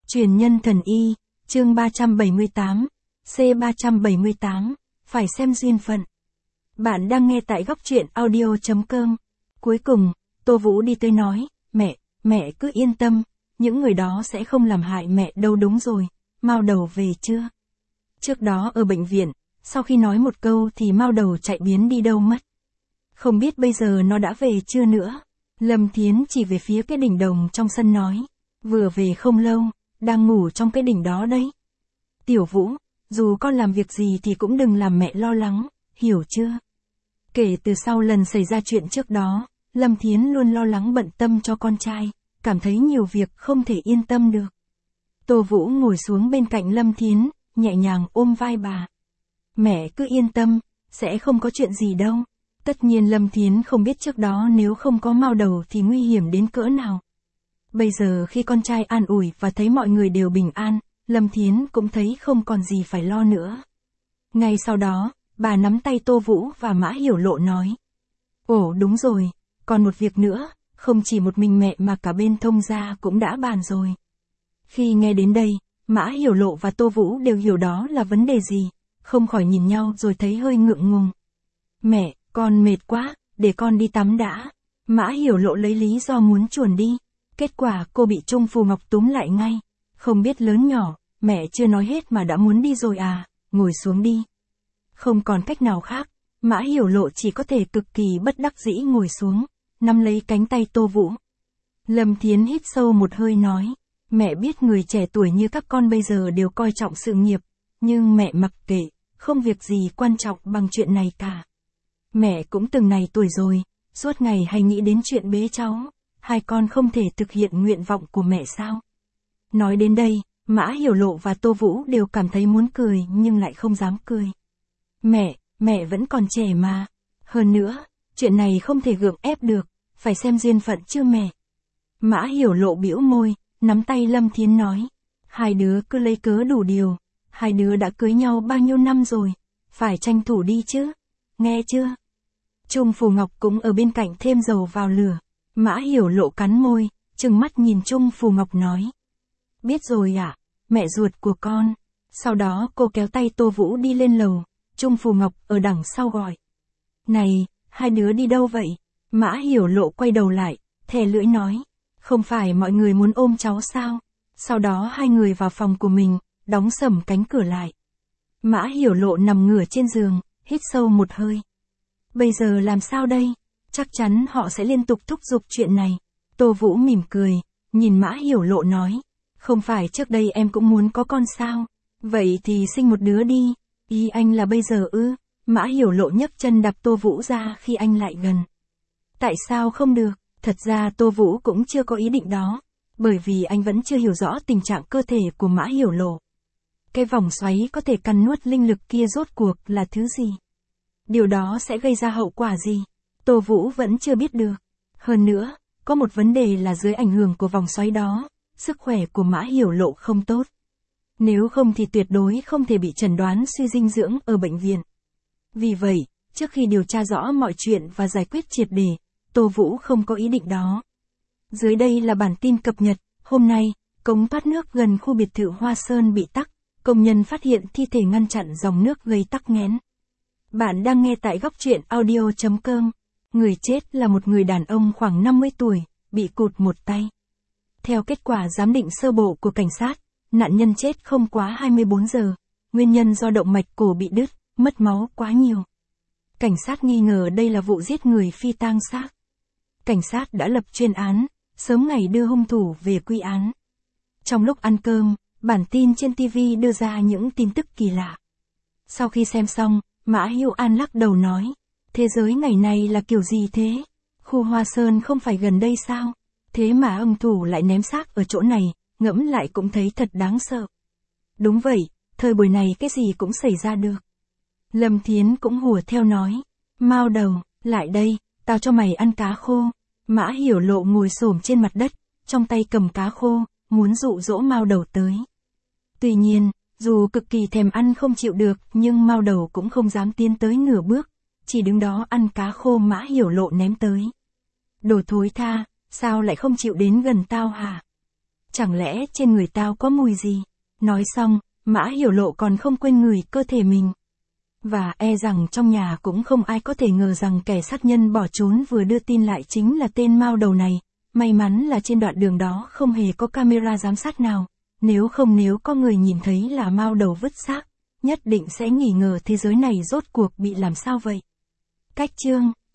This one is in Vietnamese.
Truyền nhân thần y, chương 378, C378, phải xem duyên phận. Bạn đang nghe tại góc truyện audio.com. Cuối cùng, Tô Vũ đi tới nói, mẹ cứ yên tâm, những người đó sẽ không làm hại mẹ đâu. Đúng rồi, Mao Đầu về chưa? Trước đó ở bệnh viện, sau khi nói một câu thì Mao Đầu chạy biến đi đâu mất. Không biết bây giờ nó đã về chưa nữa. Lâm Thiến chỉ về phía cái đỉnh đồng trong sân nói, vừa về không lâu, đang ngủ trong cái đỉnh đó đấy. Tiểu Vũ, dù con làm việc gì thì cũng đừng làm mẹ lo lắng, hiểu chưa? Kể từ sau lần xảy ra chuyện trước đó, Lâm Thiến luôn lo lắng bận tâm cho con trai, cảm thấy nhiều việc không thể yên tâm được. Tô Vũ ngồi xuống bên cạnh Lâm Thiến, nhẹ nhàng ôm vai bà. Mẹ cứ yên tâm, sẽ không có chuyện gì đâu. Tất nhiên Lâm Thiến không biết trước đó nếu không có Mao Đầu thì nguy hiểm đến cỡ nào. Bây giờ khi con trai an ủi và thấy mọi người đều bình an, Lâm Thiến cũng thấy không còn gì phải lo nữa. Ngay sau đó, bà nắm tay Tô Vũ và Mã Hiểu Lộ nói. Ồ đúng rồi, còn một việc nữa, không chỉ một mình mẹ mà cả bên Thông gia cũng đã bàn rồi. Khi nghe đến đây, Mã Hiểu Lộ và Tô Vũ đều hiểu đó là vấn đề gì, không khỏi nhìn nhau rồi thấy hơi ngượng ngùng. Mẹ, con mệt quá, để con đi tắm đã. Mã Hiểu Lộ lấy lý do muốn chuồn đi. Kết quả cô bị Trung Phù Ngọc túm lại ngay. Không biết lớn nhỏ, mẹ chưa nói hết mà đã muốn đi rồi à, ngồi xuống đi. Không còn cách nào khác, Mã Hiểu Lộ chỉ có thể cực kỳ bất đắc dĩ ngồi xuống, nắm lấy cánh tay Tô Vũ. Lâm Thiến hít sâu một hơi nói, mẹ biết người trẻ tuổi như các con bây giờ đều coi trọng sự nghiệp, nhưng mẹ mặc kệ, không việc gì quan trọng bằng chuyện này cả. Mẹ cũng từng này tuổi rồi, suốt ngày hay nghĩ đến chuyện bế cháu, hai con không thể thực hiện nguyện vọng của mẹ sao? Nói đến đây, Mã Hiểu Lộ và Tô Vũ đều cảm thấy muốn cười nhưng lại không dám cười. Mẹ vẫn còn trẻ mà. Hơn nữa, chuyện này không thể gượng ép được, phải xem duyên phận chứ mẹ. Mã Hiểu Lộ bĩu môi, nắm tay Lâm Thiến nói. Hai đứa cứ lấy cớ đủ điều, hai đứa đã cưới nhau bao nhiêu năm rồi, phải tranh thủ đi chứ, nghe chưa? Trung Phù Ngọc cũng ở bên cạnh thêm dầu vào lửa. Mã Hiểu Lộ cắn môi, trừng mắt nhìn Trung Phù Ngọc nói. Biết rồi ạ, mẹ ruột của con. Sau đó cô kéo tay Tô Vũ đi lên lầu, Trung Phù Ngọc ở đằng sau gọi. Này, hai đứa đi đâu vậy? Mã Hiểu Lộ quay đầu lại, thè lưỡi nói. Không phải mọi người muốn ôm cháu sao? Sau đó hai người vào phòng của mình, đóng sầm cánh cửa lại. Mã Hiểu Lộ nằm ngửa trên giường, hít sâu một hơi. Bây giờ làm sao đây? Chắc chắn họ sẽ liên tục thúc giục chuyện này. Tô Vũ mỉm cười, nhìn Mã Hiểu Lộ nói. Không phải trước đây em cũng muốn có con sao? Vậy thì sinh một đứa đi. Ý anh là bây giờ ư? Mã Hiểu Lộ nhấc chân đạp Tô Vũ ra khi anh lại gần. Tại sao không được? Thật ra Tô Vũ cũng chưa có ý định đó. Bởi vì anh vẫn chưa hiểu rõ tình trạng cơ thể của Mã Hiểu Lộ. Cái vòng xoáy có thể cắn nuốt linh lực kia rốt cuộc là thứ gì? Điều đó sẽ gây ra hậu quả gì? Tô Vũ vẫn chưa biết được. Hơn nữa, có một vấn đề là dưới ảnh hưởng của vòng xoáy đó, sức khỏe của Mã Hiểu Lộ không tốt. Nếu không thì tuyệt đối không thể bị chẩn đoán suy dinh dưỡng ở bệnh viện. Vì vậy, trước khi điều tra rõ mọi chuyện và giải quyết triệt để, Tô Vũ không có ý định đó. Dưới đây là bản tin cập nhật. Hôm nay, cống thoát nước gần khu biệt thự Hoa Sơn bị tắc, công nhân phát hiện thi thể ngăn chặn dòng nước gây tắc nghẽn. Bạn đang nghe tại góc truyện audio.com. Người chết là một người đàn ông khoảng 50 tuổi, bị cụt một tay. Theo kết quả giám định sơ bộ của cảnh sát, nạn nhân chết không quá 24 giờ. Nguyên nhân do động mạch cổ bị đứt, mất máu quá nhiều. Cảnh sát nghi ngờ đây là vụ giết người phi tang xác. Cảnh sát đã lập chuyên án, sớm ngày đưa hung thủ về quy án. Trong lúc ăn cơm, bản tin trên TV đưa ra những tin tức kỳ lạ. Sau khi xem xong, Mã Hiểu An lắc đầu nói, thế giới ngày nay là kiểu gì thế? Khu Hoa Sơn không phải gần đây sao? Thế mà hung thủ lại ném xác ở chỗ này, ngẫm lại cũng thấy thật đáng sợ. Đúng vậy, thời buổi này cái gì cũng xảy ra được. Lâm Thiến cũng hùa theo nói, Mao Đầu, lại đây, tao cho mày ăn cá khô. Mã Hiểu Lộ ngồi xổm trên mặt đất, trong tay cầm cá khô, muốn dụ dỗ Mao Đầu tới. Tuy nhiên, dù cực kỳ thèm ăn không chịu được, nhưng Mao Đầu cũng không dám tiến tới nửa bước, chỉ đứng đó ăn cá khô Mã Hiểu Lộ ném tới. Đồ thối tha, sao lại không chịu đến gần tao hả? Chẳng lẽ trên người tao có mùi gì? Nói xong, Mã Hiểu Lộ còn không quên ngửi cơ thể mình. Và e rằng trong nhà cũng không ai có thể ngờ rằng kẻ sát nhân bỏ trốn vừa đưa tin lại chính là tên Mao đầu này. May mắn là trên đoạn đường đó không hề có camera giám sát nào. Nếu có người nhìn thấy là Mao đầu vứt xác, nhất định sẽ nghi ngờ thế giới này rốt cuộc bị làm sao vậy. Cách chương